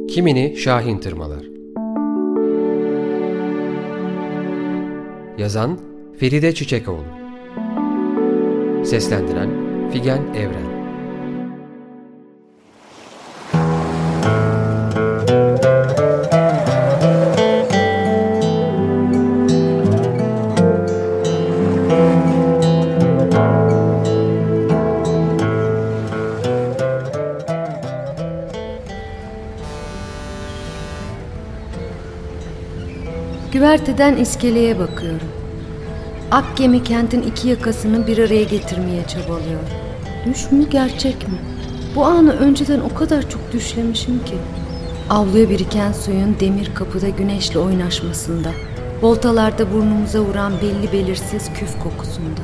Kimini Şahin tırmalar. Yazan Feride Çiçekoğlu. Seslendiren Figen Evren. Güverteden iskeleye bakıyorum. Akgemi kentin iki yakasını bir araya getirmeye çabalıyor. Düş mü, gerçek mi? Bu anı önceden o kadar çok düşlemişim ki. Avluya biriken suyun demir kapıda güneşle oynaşmasında, voltalarda burnumuza vuran belli belirsiz küf kokusunda.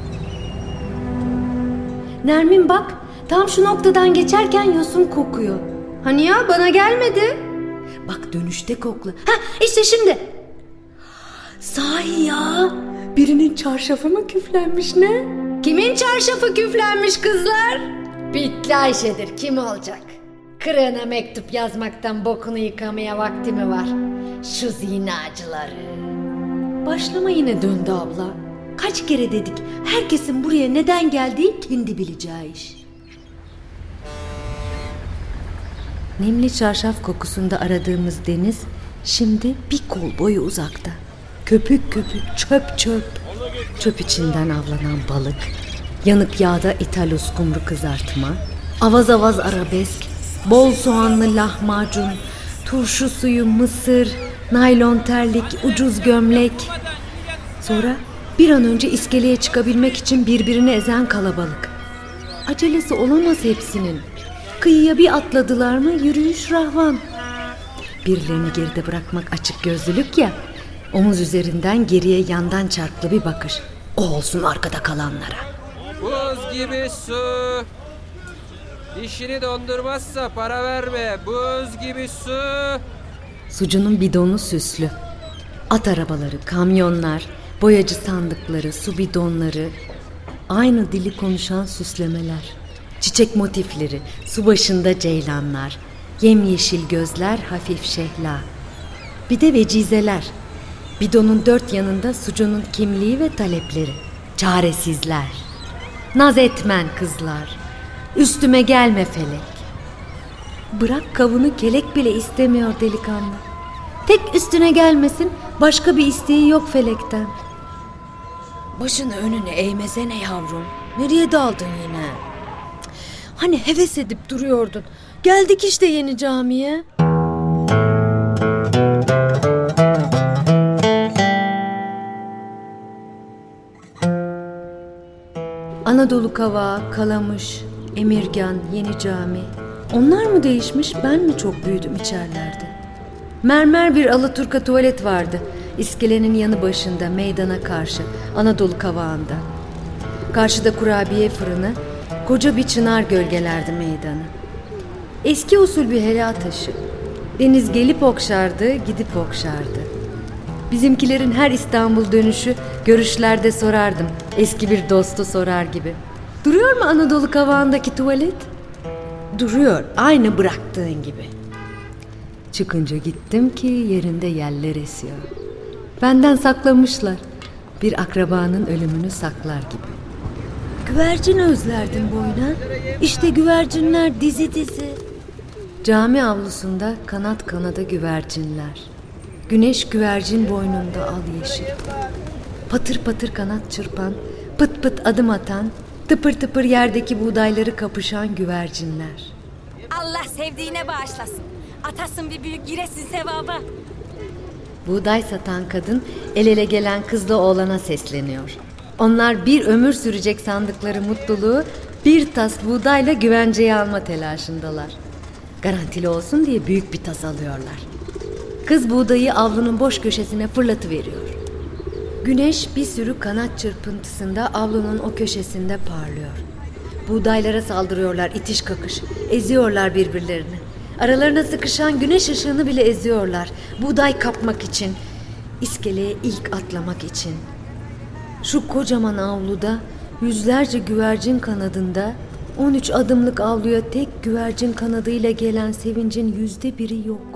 Nermin bak, tam şu noktadan geçerken yosun kokuyor. Hani ya, bana gelmedi. Bak dönüşte kokla. İşte şimdi. Sahi ya, birinin çarşafı mı küflenmiş ne? Kimin çarşafı küflenmiş kızlar? Bitli Ayşe'dir, kim olacak? Kırığına mektup yazmaktan bokunu yıkamaya vakti mi var? Şu zinacıları. Başlama yine döndü abla. Kaç kere dedik, herkesin buraya neden geldiği kendi bileceği iş. Nemli çarşaf kokusunda aradığımız deniz şimdi bir kol boyu uzakta. Köpük köpük, çöp çöp. Çöp içinden avlanan balık, yanık yağda ithal uskumru kızartma, avaz avaz arabesk, bol soğanlı lahmacun, turşu suyu mısır, naylon terlik, ucuz gömlek. Sonra bir an önce iskeleye çıkabilmek için birbirini ezen kalabalık. Acelesi olamaz hepsinin. Kıyıya bir atladılar mı yürüyüş rahvan. Birilerini geride bırakmak açık gözlülük ya. Omuz üzerinden geriye yandan çarklı bir bakış. O olsun arkada kalanlara. Buz gibi su. Dişini dondurmazsa para verme. Buz gibi su. Sucunun bidonu süslü. At arabaları, kamyonlar, boyacı sandıkları, su bidonları. Aynı dili konuşan süslemeler. Çiçek motifleri, su başında ceylanlar. Yemyeşil gözler, hafif şehla. Bir de vecizeler. Bidonun dört yanında sucunun kimliği ve talepleri. Çaresizler. Naz etmen kızlar. Üstüme gelme felek. Bırak kavunu kelek bile istemiyor delikanlı. Tek üstüne gelmesin, başka bir isteği yok felekten. Başını önüne eğmesene yavrum. Nereye daldın yine? Hani heves edip duruyordun. Geldik işte yeni camiye. Anadolu Kavağı, Kalamış, Emirgan, Yeni Cami. Onlar mı değişmiş, ben mi çok büyüdüm içerlerde? Mermer bir alaturka tuvalet vardı. İskelenin yanı başında, meydana karşı, Anadolu Kavağı'nda. Karşıda kurabiye fırını, koca bir çınar gölgelerdi meydanı. Eski usul bir helal taşı. Deniz gelip okşardı, gidip okşardı. Bizimkilerin her İstanbul dönüşü görüşlerde sorardım. Eski bir dostu sorar gibi. Duruyor mu Anadolu Kavağı'ndaki tuvalet? Duruyor, aynı bıraktığın gibi. Çıkınca gittim ki yerinde yeller esiyor. Benden saklamışlar. Bir akrabanın ölümünü saklar gibi. Güvercin özlerdim boyuna. İşte güvercinler dizi dizi. Cami avlusunda kanat kanada güvercinler. Güneş güvercin boynunda al yeşil. Patır patır kanat çırpan, pıt pıt adım atan, tıpır tıpır yerdeki buğdayları kapışan güvercinler. Allah sevdiğine bağışlasın. Atasın bir büyük giresin sevaba. Buğday satan kadın el ele gelen kızla oğlana sesleniyor. Onlar bir ömür sürecek sandıkları mutluluğu bir tas buğdayla güvenceye alma telaşındalar. Garantili olsun diye büyük bir tas alıyorlar. Kız buğdayı avlunun boş köşesine fırlatıveriyor. Güneş bir sürü kanat çırpıntısında avlunun o köşesinde parlıyor. Buğdaylara saldırıyorlar itiş kakış. Eziyorlar birbirlerini. Aralarına sıkışan güneş ışığını bile eziyorlar. Buğday kapmak için, iskeleye ilk atlamak için. Şu kocaman avluda yüzlerce güvercin kanadında 13 adımlık avluya tek güvercin kanadıyla gelen sevincin %1'i yok.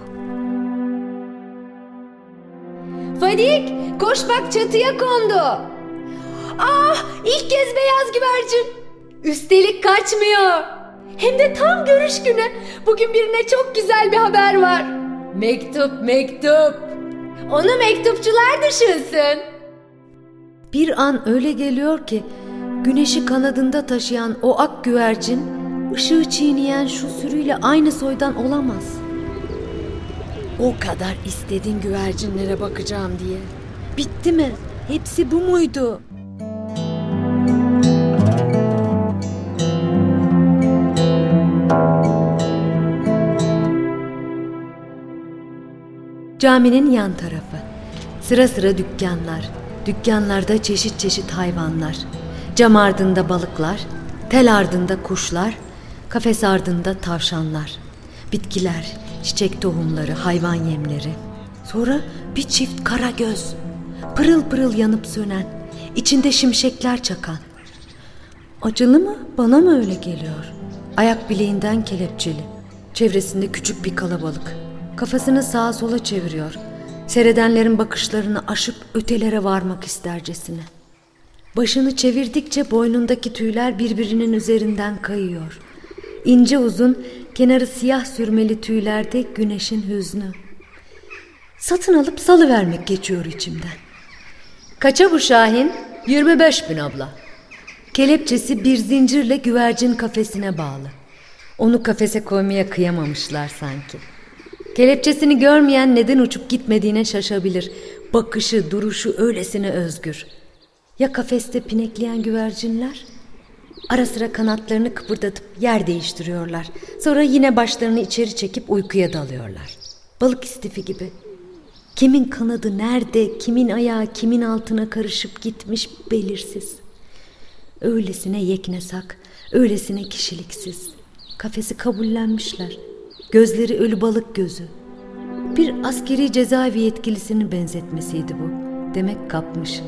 Fadik, koş bak, çatıya kondu. Ah, ilk kez beyaz güvercin. Üstelik kaçmıyor. Hem de tam görüş günü. Bugün birine çok güzel bir haber var. Mektup, mektup. Onu mektupçular düşünsün. Bir an öyle geliyor ki güneşi kanadında taşıyan o ak güvercin ışığı çiğneyen şu sürüyle aynı soydan olamaz. O kadar istedin güvercinlere bakacağım diye. Bitti mi? Hepsi bu muydu? Caminin yan tarafı. Sıra sıra dükkanlar. Dükkanlarda çeşit çeşit hayvanlar. Cam ardında balıklar, tel ardında kuşlar, kafes ardında tavşanlar. Bitkiler, çiçek tohumları, hayvan yemleri. Sonra bir çift kara göz. Pırıl pırıl yanıp sönen, içinde şimşekler çakan. Acılı mı? Bana mı öyle geliyor? Ayak bileğinden kelepçeli. Çevresinde küçük bir kalabalık. Kafasını sağa sola çeviriyor. Seyredenlerin bakışlarını aşıp ötelere varmak istercesine. Başını çevirdikçe boynundaki tüyler birbirinin üzerinden kayıyor. İnce uzun, kenarı siyah sürmeli tüylerde güneşin hüznü. Satın alıp salıvermek geçiyor içimden. Kaça bu Şahin? 25.000 abla. Kelepçesi bir zincirle güvercin kafesine bağlı. Onu kafese koymaya kıyamamışlar sanki. Kelepçesini görmeyen neden uçup gitmediğine şaşabilir. Bakışı, duruşu öylesine özgür. Ya kafeste pinekleyen güvercinler? Ara sıra kanatlarını kıpırdatıp yer değiştiriyorlar. Sonra yine başlarını içeri çekip uykuya dalıyorlar. Balık istifi gibi. Kimin kanadı nerede, kimin ayağı kimin altına karışıp gitmiş belirsiz. Öylesine yeknesak, öylesine kişiliksiz. Kafesi kabullenmişler. Gözleri ölü balık gözü. Bir askeri cezaevi yetkilisinin benzetmesiydi bu. Demek kapmış.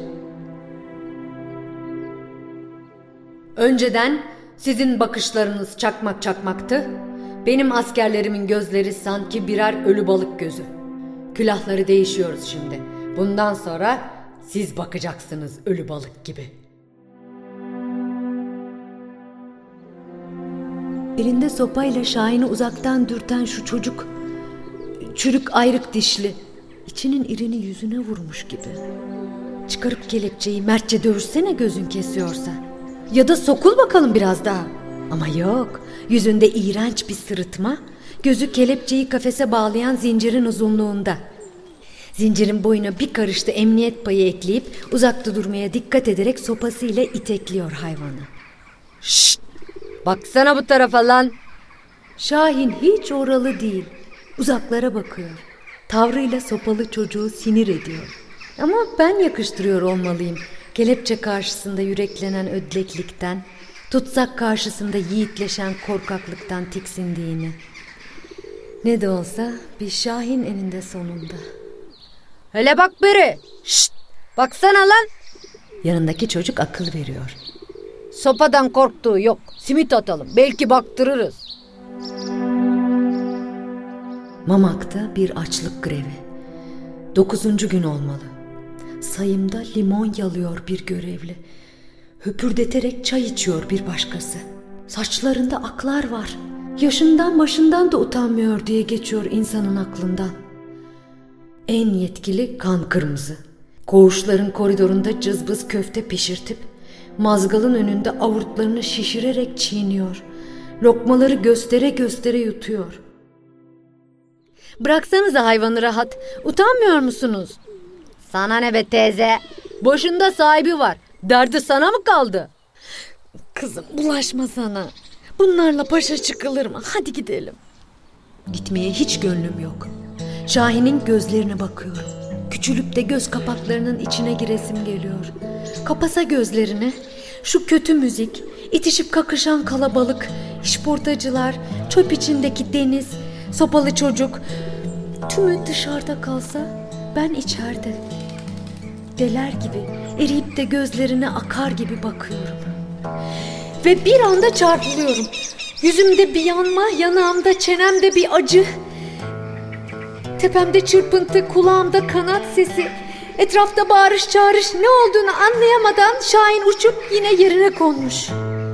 Önceden sizin bakışlarınız çakmak çakmaktı. Benim askerlerimin gözleri sanki birer ölü balık gözü. Külahları değişiyoruz şimdi. Bundan sonra siz bakacaksınız ölü balık gibi. Elinde sopayla Şahin'i uzaktan dürten şu çocuk, çürük ayrık dişli, içinin irini yüzüne vurmuş gibi. Çıkarıp kelepçeyi mertçe dövüşsene gözün kesiyorsa. Ya da sokul bakalım biraz daha. Ama yok, yüzünde iğrenç bir sırıtma, gözü kelepçeyi kafese bağlayan zincirin uzunluğunda. Zincirin boyuna bir karışta emniyet payı ekleyip uzakta durmaya dikkat ederek sopasıyla itekliyor hayvanı. Şşt! Baksana bu tarafa lan. Şahin hiç oralı değil. Uzaklara bakıyor. Tavrıyla sopalı çocuğu sinir ediyor. Ama ben yakıştırıyor olmalıyım. Kelepçe karşısında yüreklenen ödleklikten, tutsak karşısında yiğitleşen korkaklıktan tiksindiğini. Ne de olsa bir Şahin eninde sonunda. Hele bak beri. Şşt! Baksana lan. Yanındaki çocuk akıl veriyor. Sopadan korktuğu yok. Simit atalım. Belki baktırırız. Mamak'ta bir açlık grevi. 9. gün olmalı. Sayımda limon yalıyor bir görevli. Höpürdeterek çay içiyor bir başkası. Saçlarında aklar var. Yaşından başından da utanmıyor diye geçiyor insanın aklından. En yetkili kan kırmızı. Koğuşların koridorunda cızbız köfte pişirtip mazgalın önünde avurtlarını şişirerek çiğniyor. Lokmaları göstere göstere yutuyor. Bıraksanıza hayvanı rahat. Utanmıyor musunuz? Sana ne be teyze? Başında sahibi var. Derdi sana mı kaldı? Kızım bulaşma sana. Bunlarla başa çıkılır mı? Hadi gidelim. Gitmeye hiç gönlüm yok. Şahin'in gözlerine bakıyorum. Küçülüp de göz kapaklarının içine giresim geliyor. Kapasa gözlerini. Şu kötü müzik, itişip kakışan kalabalık, işportacılar, çöp içindeki deniz, sopalı çocuk. Tümü dışarıda kalsa ben içeride. Deler gibi eriyip de gözlerine akar gibi bakıyorum. ve bir anda çarpılıyorum. Yüzümde bir yanma, yanağımda, çenemde bir acı. Tepemde çırpıntı, kulağımda kanat sesi. Etrafta bağırış çağırış, ne olduğunu anlayamadan Şahin uçup yine yerine konmuş.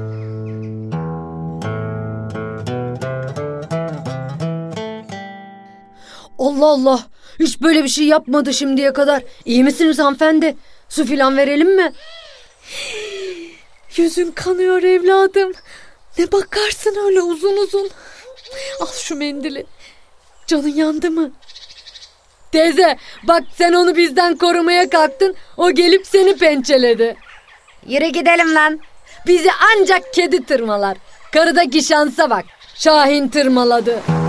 Allah Allah, hiç böyle bir şey yapmadı şimdiye kadar. İyi misiniz hanımefendi? Su filan verelim mi? Yüzün kanıyor evladım. Ne bakarsın öyle uzun uzun. Al şu mendili. Canın yandı mı? Teyze bak, sen onu bizden korumaya kalktın, o gelip seni pençeledi. Yürü gidelim lan. Bizi ancak kedi tırmalar. Karıdaki şansa bak, Şahin tırmaladı.